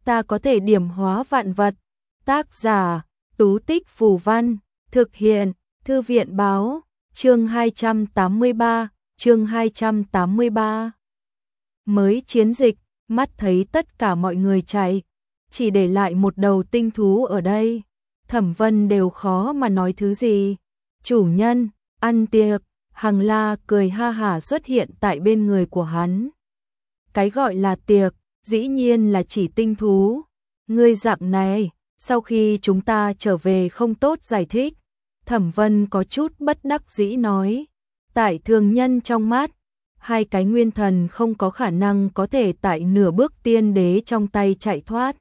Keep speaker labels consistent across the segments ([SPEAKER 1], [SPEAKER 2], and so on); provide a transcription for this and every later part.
[SPEAKER 1] ta có thể điểm hóa vạn vật. Tác giả, Tú Tích Phù Văn, thực hiện, Thư viện Báo, chương 283, chương 283. Mới chiến dịch, mắt thấy tất cả mọi người chạy, chỉ để lại một đầu tinh thú ở đây. Thẩm Vân đều khó mà nói thứ gì. Chủ nhân, ăn tiệc. Hằng La cười ha hả xuất hiện tại bên người của hắn. Cái gọi là tiệc, dĩ nhiên là chỉ tinh thú. Ngươi dạng này, sau khi chúng ta trở về không tốt giải thích. Thẩm Vân có chút bất đắc dĩ nói. Tại thường nhân trong mắt, hai cái nguyên thần không có khả năng có thể tại nửa bước tiên đế trong tay chạy thoát.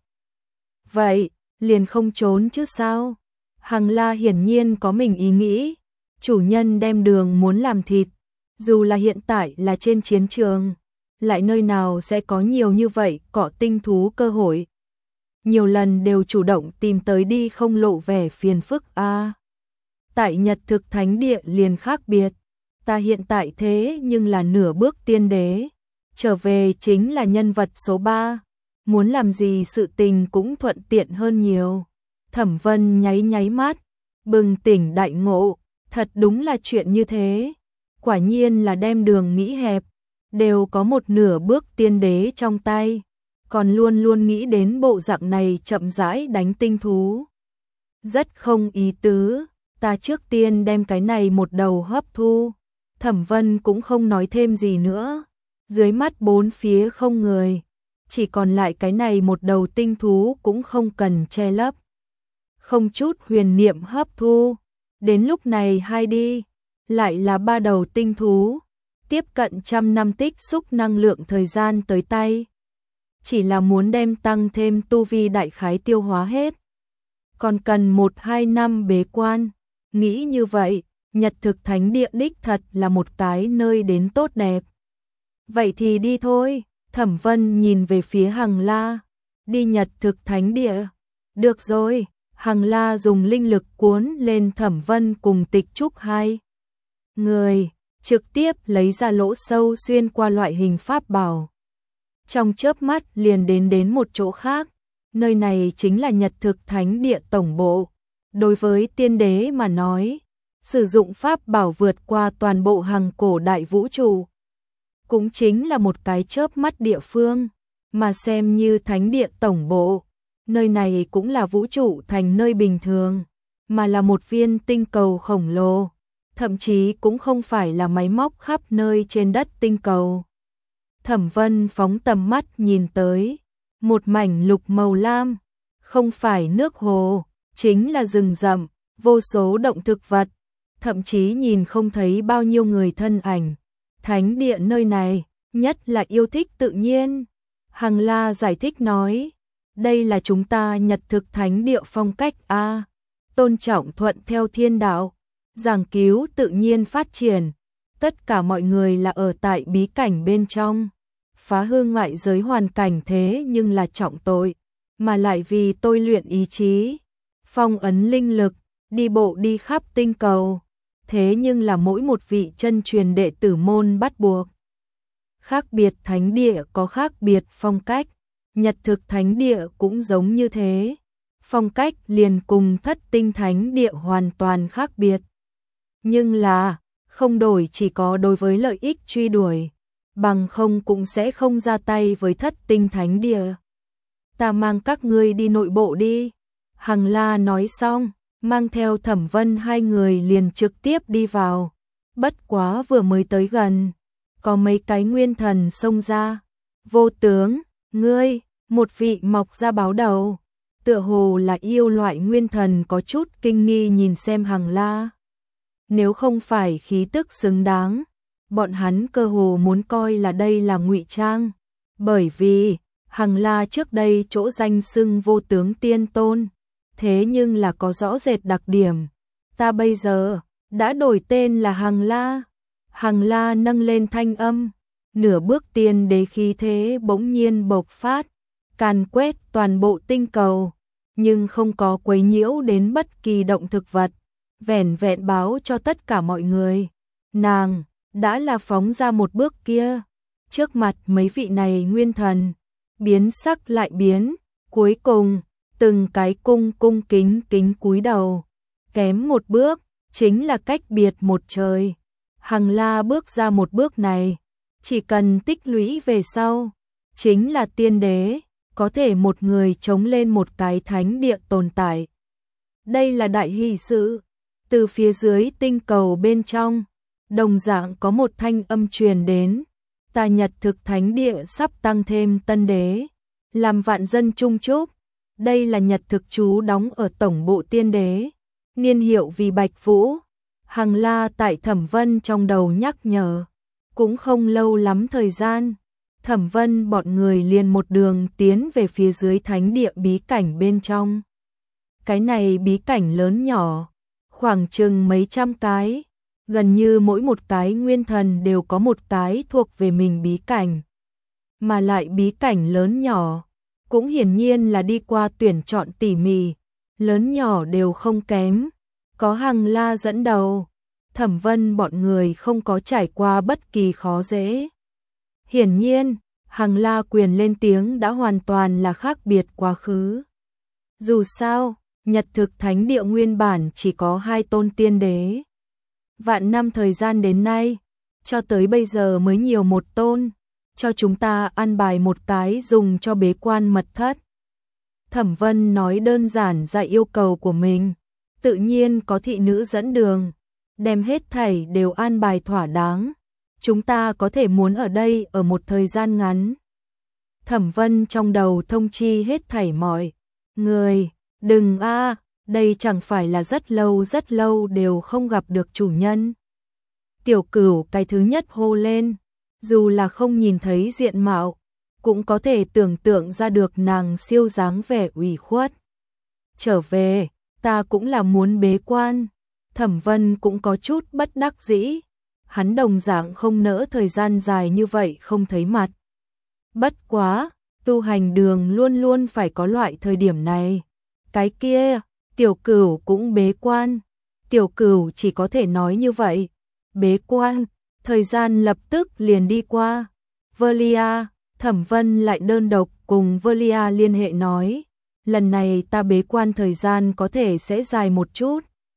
[SPEAKER 1] Vậy, liền không trốn chứ sao? Hằng La hiển nhiên có mình ý nghĩ. Chủ nhân đem đường muốn làm thịt, dù là hiện tại là trên chiến trường, lại nơi nào sẽ có nhiều như vậy cỏ tinh thú cơ hội. Nhiều lần đều chủ động tìm tới đi không lộ vẻ phiền phức a. Tại Nhật Thực Thánh Địa liền khác biệt, ta hiện tại thế nhưng là nửa bước tiên đế, trở về chính là nhân vật số 3, muốn làm gì sự tình cũng thuận tiện hơn nhiều. Thẩm Vân nháy nháy mắt, bừng tỉnh đại ngộ. Thật đúng là chuyện như thế, quả nhiên là đem đường nghĩ hẹp, đều có một nửa bước tiên đế trong tay, còn luôn luôn nghĩ đến bộ dạng này chậm rãi đánh tinh thú. Rất không ý tứ, ta trước tiên đem cái này một đầu hấp thu. Thẩm Vân cũng không nói thêm gì nữa, dưới mắt bốn phía không người, chỉ còn lại cái này một đầu tinh thú cũng không cần che lấp. Không chút huyền niệm hấp thu. Đến lúc này hai đi, lại là 3 đầu tinh thú, tiếp cận 100 năm tích xúc năng lượng thời gian tới tay. Chỉ là muốn đem tăng thêm tu vi đại khái tiêu hóa hết. Còn cần 1-2 năm bế quan, nghĩ như vậy, Nhật Thực Thánh Địa đích thật là một cái nơi đến tốt đẹp. Vậy thì đi thôi, Thẩm Vân nhìn về phía Hằng La, đi Nhật Thực Thánh Địa, được rồi. Hằng La dùng linh lực cuốn lên Thẩm Vân cùng Tịch Trúc hai người, trực tiếp lấy ra lỗ sâu xuyên qua loại hình pháp bảo. Trong chớp mắt liền đến một chỗ khác, nơi này chính là Nhật Thực Thánh Địa tổng bộ. Đối với tiên đế mà nói, sử dụng pháp bảo vượt qua toàn bộ hằng cổ đại vũ trụ, cũng chính là một cái chớp mắt địa phương, mà xem như Thánh Địa tổng bộ. Nơi này cũng là vũ trụ thành nơi bình thường, mà là một viên tinh cầu khổng lồ, thậm chí cũng không phải là máy móc khắp nơi trên đất tinh cầu. Thẩm Vân phóng tầm mắt nhìn tới, một mảnh lục màu lam, không phải nước hồ, chính là rừng rậm, vô số động thực vật, thậm chí nhìn không thấy bao nhiêu người thân ảnh. Thánh địa nơi này, nhất là yêu thích tự nhiên. Hằng La giải thích nói. Đây là chúng ta Nhật Thực Thánh Địa phong cách a, tôn trọng thuận theo thiên đạo, giảng cứu tự nhiên phát triển. Tất cả mọi người là ở tại bí cảnh bên trong, phá hư ngoại giới hoàn cảnh thế nhưng là trọng tội, mà lại vì tôi luyện ý chí, phong ấn linh lực, đi bộ đi khắp tinh cầu. Thế nhưng là mỗi một vị chân truyền đệ tử môn bắt buộc. Khác biệt thánh địa có khác biệt phong cách. Nhật Thực Thánh Địa cũng giống như thế, phong cách liền cùng Thất Tinh Thánh Địa hoàn toàn khác biệt. Nhưng là, không đổi chỉ có đối với lợi ích truy đuổi, bằng không cũng sẽ không ra tay với Thất Tinh Thánh Địa. Ta mang các ngươi đi nội bộ đi. Hằng La nói xong, mang theo Thẩm Vân hai người liền trực tiếp đi vào. Bất quá vừa mới tới gần, có mấy cái nguyên thần xông ra. Vô tướng, ngươi, một vị mọc ra báo đầu, tựa hồ là yêu loại nguyên thần có chút kinh nghi nhìn xem Hằng La. Nếu không phải khí tức xứng đáng, bọn hắn cơ hồ muốn coi là đây là ngụy trang, bởi vì Hằng La trước đây chỗ danh xưng vô tướng tiên tôn, thế nhưng là có rõ rệt đặc điểm. Ta bây giờ đã đổi tên là Hằng La. Hằng La nâng lên thanh âm, nửa bước tiên đế khí thế bỗng nhiên bộc phát, càn quét toàn bộ tinh cầu, nhưng không có quấy nhiễu đến bất kỳ động thực vật, vẻn vẹn báo cho tất cả mọi người, nàng đã là phóng ra một bước kia. Trước mặt mấy vị này nguyên thần, biến sắc lại biến, Cuối cùng, từng cái cung kính kính cúi đầu, kém một bước, chính là cách biệt một trời. Hằng La bước ra một bước này, chỉ cần tích lũy về sau, chính là tiên đế, có thể một người chống lên một cái thánh địa tồn tại. Đây là đại hỷ sự. Từ phía dưới tinh cầu bên trong, đồng dạng có một thanh âm truyền đến, ta Nhật Thực Thánh Địa sắp tăng thêm tân đế, làm vạn dân chung chúc. Đây là Nhật Thực trú đóng ở tổng bộ tiên đế, niên hiệu vì Bạch Vũ. Hằng La tại Thẩm Vân trong đầu nhắc nhở, cũng không lâu lắm thời gian, Thẩm Vân bọn người liền một đường tiến về phía dưới thánh địa bí cảnh bên trong. Cái này bí cảnh lớn nhỏ, khoảng chừng mấy trăm cái, gần như mỗi một cái nguyên thần đều có một cái thuộc về mình bí cảnh. Mà lại bí cảnh lớn nhỏ, cũng hiển nhiên là đi qua tuyển chọn tỉ mỉ, lớn nhỏ đều không kém, có Hằng La dẫn đầu, Thẩm Vân bọn người không có trải qua bất kỳ khó dễ. Hiển nhiên, Hằng La quyền lên tiếng đã hoàn toàn là khác biệt quá khứ. Dù sao, Nhật Thực Thánh Địa nguyên bản chỉ có 2 tôn tiên đế. Vạn năm thời gian đến nay, cho tới bây giờ mới nhiều một tôn, cho chúng ta ăn bài một cái dùng cho bế quan mật thất. Thẩm Vân nói đơn giản dạy yêu cầu của mình, tự nhiên có thị nữ dẫn đường, đem hết thảy đều an bài thỏa đáng. Chúng ta có thể muốn ở đây ở một thời gian ngắn. Thẩm Vân trong đầu thông chi hết thảy mọi người, đừng đây chẳng phải là rất lâu đều không gặp được chủ nhân. Tiểu Cửu cái thứ nhất hô lên, dù là không nhìn thấy diện mạo, cũng có thể tưởng tượng ra được nàng siêu dáng vẻ ủy khuất. Trở về, ta cũng là muốn bế quan. Thẩm Vân cũng có chút bất đắc dĩ, hắn đồng dạng không nỡ thời gian dài như vậy không thấy mặt. Bất quá, tu hành đường luôn luôn phải có loại thời điểm này. Cái kia, Tiểu Cửu cũng bế quan. Tiểu Cửu chỉ có thể nói như vậy. Bế quan, thời gian lập tức liền đi qua. Velia, Thẩm Vân lại đơn độc cùng Velia liên hệ nói, lần này ta bế quan thời gian có thể sẽ dài một chút.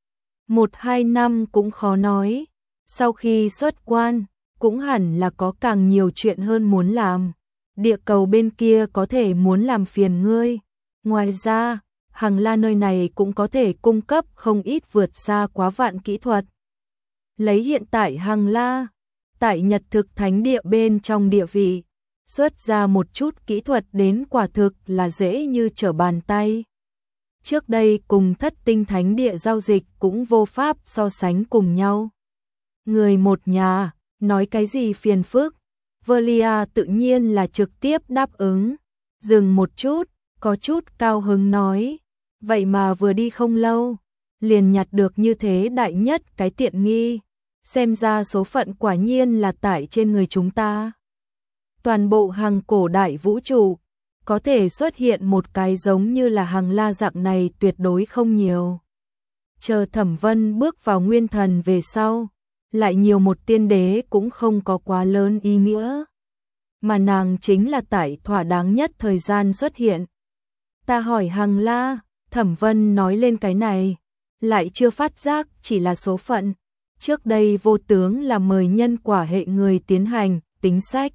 [SPEAKER 1] 1-2 năm cũng khó nói. Sau khi xuất quan, cũng hẳn là có càng nhiều chuyện hơn muốn làm. Địa cầu bên kia có thể muốn làm phiền ngươi. Ngoài ra, Hằng La nơi này cũng có thể cung cấp không ít vượt xa quá vạn kỹ thuật. Lấy hiện tại Hằng La, tại Nhật Thực Thánh Địa bên trong địa vị, xuất ra một chút kỹ thuật đến quả thực là dễ như trở bàn tay. Trước đây cùng Thất Tinh Thánh Địa giao dịch cũng vô pháp so sánh cùng nhau. Người một nhà, nói cái gì phiền phức, Velia tự nhiên là trực tiếp đáp ứng. Dừng một chút, có chút cao hứng nói, vậy mà vừa đi không lâu, liền nhặt được như thế đại nhất cái tiện nghi, xem ra số phận quả nhiên là tại trên người chúng ta. Toàn bộ hàng cổ đại vũ trụ, có thể xuất hiện một cái giống như là Hằng La dạng này tuyệt đối không nhiều. Chờ Thẩm Vân bước vào nguyên thần về sau, lại nhiều một tiên đế cũng không có quá lớn ý nghĩa. Mà nàng chính là tại thỏa đáng nhất thời gian xuất hiện. Ta hỏi Hằng La, Thẩm Vân nói lên cái này, lại chưa phát giác chỉ là số phận. Trước đây vô tướng là mời nhân quả hệ người tiến hành, tính sách.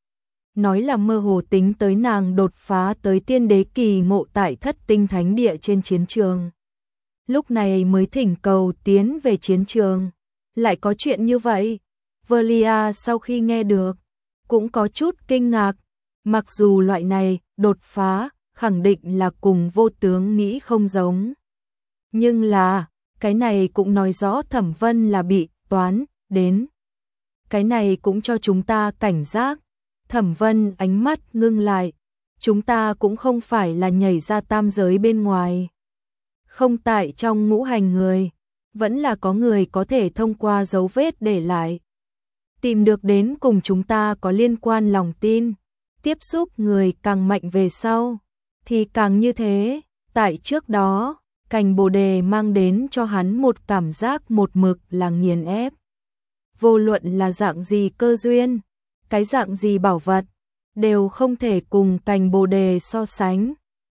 [SPEAKER 1] Nói là mơ hồ tính tới nàng đột phá tới tiên đế kỳ ngộ tại Thất Tinh Thánh Địa trên chiến trường. Lúc này mới thỉnh cầu tiến về chiến trường. Lại có chuyện như vậy. Velia sau khi nghe được, cũng có chút kinh ngạc. Mặc dù loại này, đột phá, khẳng định là cùng vô tướng nghĩ không giống. Nhưng là, cái này cũng nói rõ Thẩm Vân là bị toán đến. Cái này cũng cho chúng ta cảnh giác. Thẩm Vân ánh mắt ngưng lại. Chúng ta cũng không phải là nhảy ra tam giới bên ngoài. Không tại trong ngũ hành người, vẫn là có người có thể thông qua dấu vết để lại. Tìm được đến cùng chúng ta có liên quan lòng tin. Tiếp xúc người càng mạnh về sau, thì càng như thế. Tại trước đó, cành bồ đề mang đến cho hắn một cảm giác một mực là nghiền ép. Vô luận là dạng gì cơ duyên, cái dạng gì bảo vật, đều không thể cùng cành bồ đề so sánh.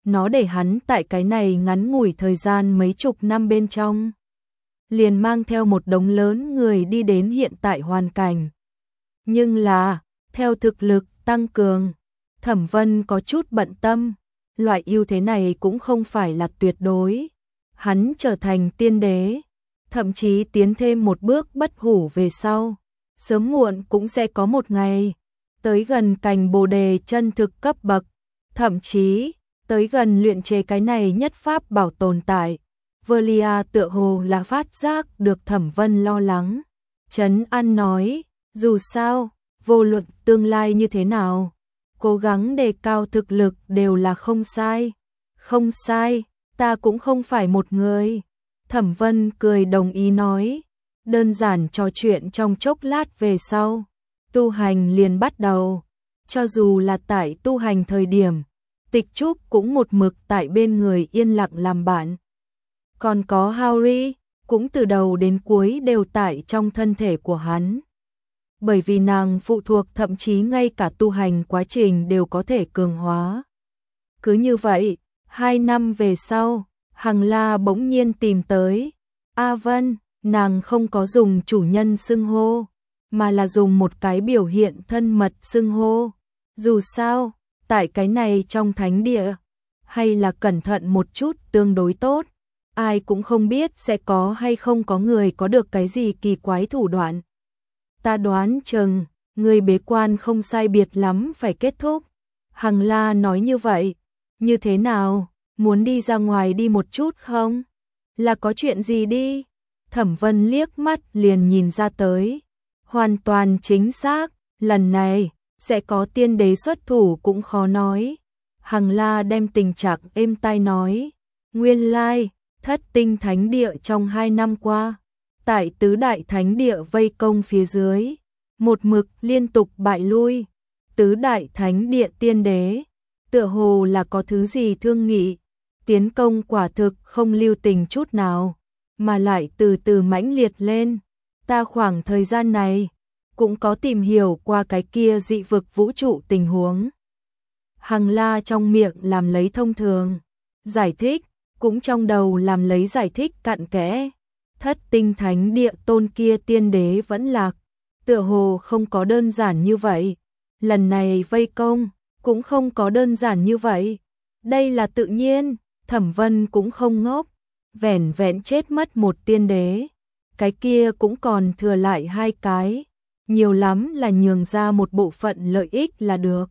[SPEAKER 1] nó để hắn tại cái này ngắn ngủi thời gian mấy chục năm bên trong. Liền mang theo một đống lớn người đi đến hiện tại hoàn cảnh. Nhưng là, theo thực lực tăng cường, Thẩm Vân có chút bận tâm, loại ưu thế này cũng không phải là tuyệt đối. Hắn trở thành tiên đế, thậm chí tiến thêm một bước bất hủ về sau, sớm muộn cũng sẽ có một ngày tới gần cành Bồ đề chân thực cấp bậc, thậm chí tới gần luyện chế cái này nhất pháp bảo tồn tại. Velia tựa hồ là phát giác được Thẩm Vân lo lắng, trấn an nói, dù sao, vô luận tương lai như thế nào, cố gắng đề cao thực lực đều là không sai. Không sai, ta cũng không phải một người. Thẩm Vân cười đồng ý nói, đơn giản trò chuyện trong chốc lát về sau, tu hành liền bắt đầu. Cho dù là tại tu hành thời điểm, Tịch Trúc cũng một mực tại bên người yên lặng làm bạn. Còn có Harry, cũng từ đầu đến cuối đều tại trong thân thể của hắn. Bởi vì nàng phụ thuộc, thậm chí ngay cả tu hành quá trình đều có thể cường hóa. Cứ như vậy, 2 năm về sau, Hằng La bỗng nhiên tìm tới. A Vân, nàng không có dùng chủ nhân xưng hô, mà là dùng một cái biểu hiện thân mật xưng hô. Dù sao, tại cái này trong thánh địa, hay là cẩn thận một chút tương đối tốt. Ai cũng không biết sẽ có hay không có người có được cái gì kỳ quái thủ đoạn. Ta đoán chừng, người bế quan không sai biệt lắm phải kết thúc. Hằng La nói như vậy. Như thế nào, muốn đi ra ngoài đi một chút không? Là có chuyện gì đi? Thẩm Vân liếc mắt liền nhìn ra tới. Hoàn toàn chính xác, lần này, sẽ có tiên đế xuất thủ cũng khó nói. Hằng La đem tình trạng êm tai nói. Nguyên lai, Thất Tinh Thánh Địa trong 2 năm qua, tại tứ đại thánh địa vây công phía dưới, một mực liên tục bại lui. Tứ đại thánh địa tiên đế, tựa hồ là có thứ gì thương nghị, tiến công quả thực không lưu tình chút nào, mà lại từ từ mãnh liệt lên. Ta khoảng thời gian này, cũng có tìm hiểu qua cái kia dị vực vũ trụ tình huống. Hằng La trong miệng làm lấy thông thường, giải thích, cũng trong đầu làm lấy giải thích cặn kẽ. Thất Tinh Thánh Địa tôn kia tiên đế vẫn lạc, tựa hồ không có đơn giản như vậy. Lần này vây công, cũng không có đơn giản như vậy. Đây là tự nhiên, Thẩm Vân cũng không ngốc, vẻn vẹn chết mất một tiên đế. Cái kia cũng còn thừa lại 2 cái, nhiều lắm là nhường ra một bộ phận lợi ích là được.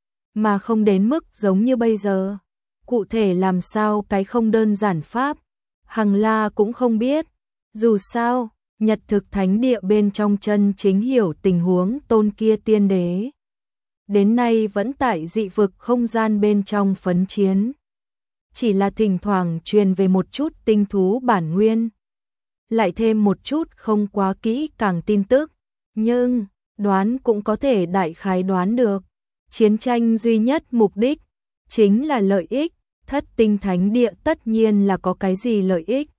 [SPEAKER 1] Mà không đến mức giống như bây giờ. Cụ thể làm sao cái không đơn giản pháp, Hằng La cũng không biết. Dù sao, Nhật Thực Thánh Địa bên trong chân chính hiểu tình huống tôn kia tiên đế. Đến nay vẫn tại dị vực không gian bên trong phấn chiến. Chỉ là thỉnh thoảng truyền về một chút tinh thú bản nguyên. Lại thêm một chút không quá kỹ càng tin tức. Nhưng, đoán cũng có thể đại khái đoán được. Chiến tranh duy nhất mục đích, chính là lợi ích. Thất Tinh Thánh Địa tất nhiên là có cái gì lợi ích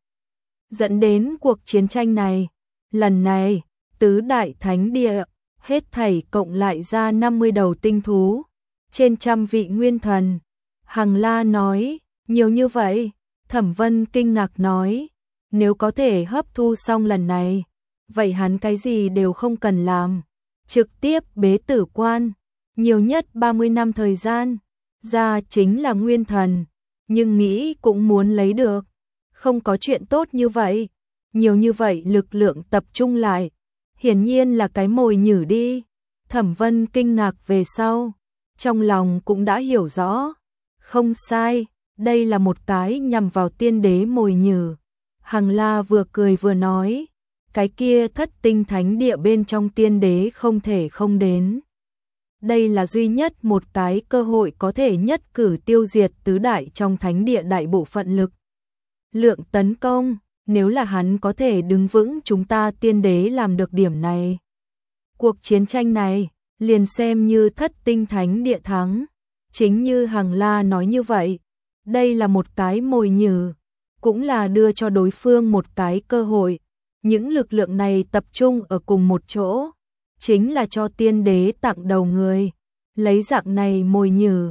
[SPEAKER 1] dẫn đến cuộc chiến tranh này. Lần này, tứ đại thánh địa, hết thảy cộng lại ra 50 đầu tinh thú, trên 100 vị nguyên thần. Hằng La nói, nhiều như vậy. Thẩm Vân kinh ngạc nói, nếu có thể hấp thu xong lần này, vậy hắn cái gì đều không cần làm, trực tiếp bế tử quan, nhiều nhất 30 năm thời gian, ra chính là nguyên thần. Nhưng nghĩ cũng muốn lấy được, không có chuyện tốt như vậy. Nhiều như vậy lực lượng tập trung lại, hiển nhiên là cái mồi nhử đi. Thẩm Vân kinh ngạc về sau, trong lòng cũng đã hiểu rõ. Không sai, đây là một cái nhằm vào tiên đế mồi nhử. Hằng La vừa cười vừa nói, cái kia Thất Tinh Thánh Địa bên trong tiên đế không thể không đến. Đây là duy nhất một cái cơ hội có thể nhất cử tiêu diệt tứ đại trong thánh địa đại bộ phận lực lượng tấn công. Nếu là hắn có thể đứng vững, chúng ta tiên đế làm được điểm này, cuộc chiến tranh này liền xem như Thất Tinh Thánh Địa thắng. Chính như Hằng La nói như vậy, đây là một cái mồi nhử, cũng là đưa cho đối phương một cái cơ hội. Những lực lượng này tập trung ở cùng một chỗ, chính là cho tiên đế tặng đầu người. Lấy dạng này mồi nhử,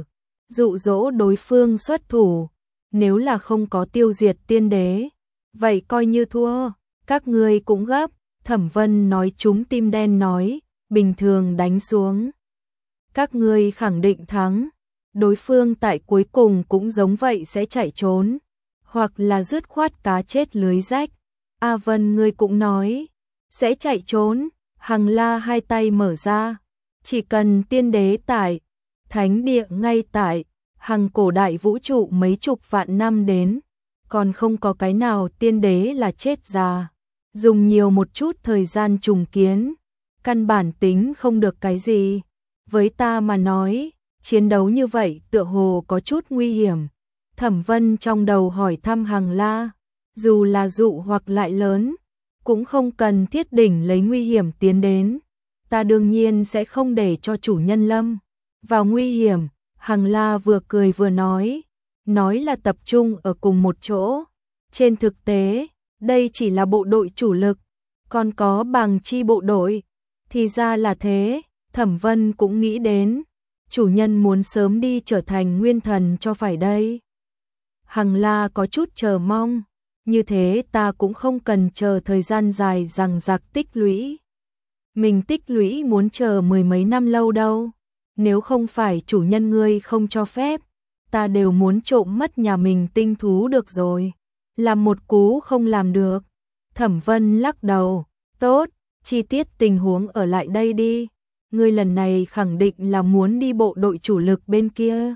[SPEAKER 1] dụ dỗ đối phương xuất thủ, nếu là không có tiêu diệt tiên đế, vậy coi như thua, các ngươi cũng gấp. Thẩm Vân nói trúng tim đen nói, bình thường đánh xuống, các ngươi khẳng định thắng, đối phương tại cuối cùng cũng giống vậy sẽ chạy trốn, hoặc là dứt khoát cá chết lưới rách. A Vân ngươi cũng nói, sẽ chạy trốn, Hằng La hai tay mở ra, chỉ cần tiên đế tại, thánh địa ngay tại, hằng cổ đại vũ trụ mấy chục vạn năm đến, còn không có cái nào tiên đế là chết già, dùng nhiều một chút thời gian trùng kiến, căn bản tính không được cái gì. Với ta mà nói, chiến đấu như vậy tựa hồ có chút nguy hiểm. Thẩm Vân trong đầu hỏi thăm Hằng La, dù là dụ hoặc lại lớn, cũng không cần thiết đỉnh lấy nguy hiểm tiến đến. Ta đương nhiên sẽ không để cho chủ nhân lâm vào nguy hiểm. Hằng La vừa cười vừa nói là tập trung ở cùng một chỗ. Trên thực tế, đây chỉ là bộ đội chủ lực, còn có bằng chi bộ đội. Thì ra là thế, Thẩm Vân cũng nghĩ đến, chủ nhân muốn sớm đi trở thành nguyên thần cho phải đây. Hằng La có chút chờ mong, như thế ta cũng không cần chờ thời gian dài dằng dặc tích lũy. Mình tích lũy muốn chờ mười mấy năm lâu đâu, nếu không phải chủ nhân ngươi không cho phép, ta đều muốn trộm mất nhà mình tinh thú được rồi. Làm một cú không làm được. Thẩm Vân lắc đầu, tốt, chi tiết tình huống ở lại đây đi. Ngươi lần này khẳng định là muốn đi bộ đội chủ lực bên kia.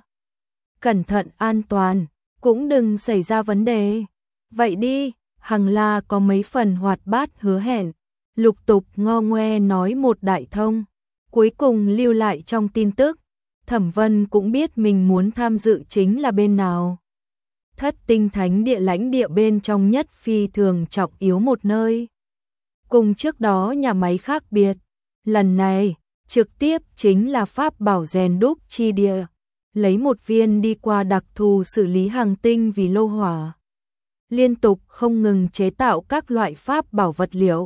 [SPEAKER 1] Cẩn thận an toàn, cũng đừng xảy ra vấn đề. Vậy đi, Hằng La có mấy phần hoạt bát hứa hẹn, lục tục ngo ngoe nói một đại thông, cuối cùng lưu lại trong tin tức. Thẩm Vân cũng biết mình muốn tham dự chính là bên nào. Thất tinh thánh địa lãnh địa bên trong nhất phi thường trọng yếu một nơi. Cùng trước đó nhà máy khác biệt, lần này trực tiếp chính là pháp bảo rèn đúc chi địa, lấy một viên đi qua đặc thù xử lý hàng tinh vì lô hỏa, liên tục không ngừng chế tạo các loại pháp bảo vật liệu.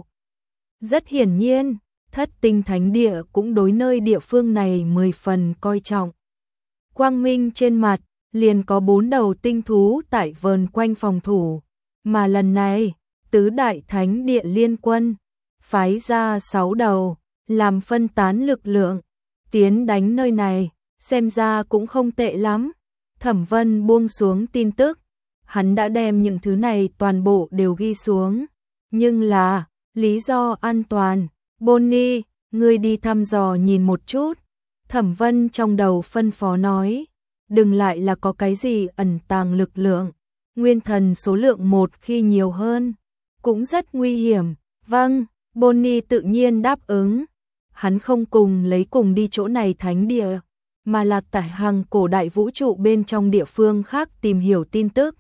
[SPEAKER 1] Rất hiển nhiên, thất tinh thánh địa cũng đối nơi địa phương này 10 phần coi trọng. Quang minh trên mặt, liền có 4 đầu tinh thú tại vờn quanh phòng thủ, mà lần này, tứ đại thánh địa liên quân, phái ra 6 đầu, làm phân tán lực lượng, tiến đánh nơi này, xem ra cũng không tệ lắm. Thẩm Vân buông xuống tin tức, hắn đã đem những thứ này toàn bộ đều ghi xuống, nhưng là, lý do an toàn, Bonnie, ngươi đi thăm dò nhìn một chút. Thẩm Vân trong đầu phân phó nói, đừng lại là có cái gì ẩn tàng lực lượng, nguyên thần số lượng một khi nhiều hơn, cũng rất nguy hiểm. Vâng, Bonnie tự nhiên đáp ứng. Hắn không cùng đi chỗ này thánh địa, mà là tại hàng cổ đại vũ trụ bên trong địa phương khác tìm hiểu tin tức.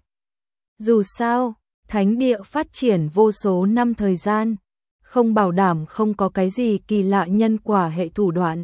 [SPEAKER 1] Dù sao, thánh địa phát triển vô số năm thời gian, không bảo đảm không có cái gì kỳ lạ nhân quả hệ thủ đoạn.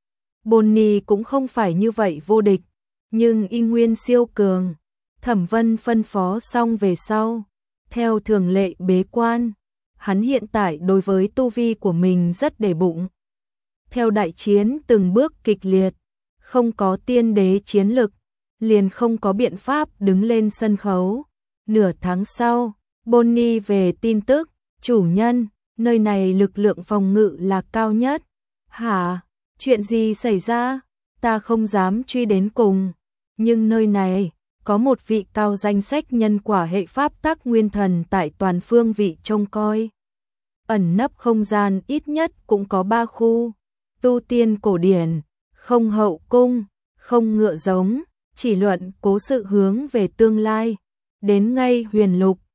[SPEAKER 1] Bonnie cũng không phải như vậy vô địch, nhưng y nguyên siêu cường. Thẩm Vân phân phó xong về sau, theo thường lệ bế quan, hắn hiện tại đối với tu vi của mình rất để bụng. Theo đại chiến từng bước kịch liệt, không có tiên đế chiến lực, liền không có biện pháp đứng lên sân khấu. Nửa tháng sau, Bonnie về tin tức, chủ nhân, nơi này lực lượng phòng ngự là cao nhất. Hả? Chuyện gì xảy ra? Ta không dám truy đến cùng, nhưng nơi này có một vị cao danh sách nhân quả hệ pháp tắc nguyên thần tại toàn phương vị trông coi. Ẩn nấp không gian ít nhất cũng có 3 khu, tu tiên cổ điển, không hậu cung, không ngựa giống, chỉ luận cố sự hướng về tương lai, đến ngay huyền lục,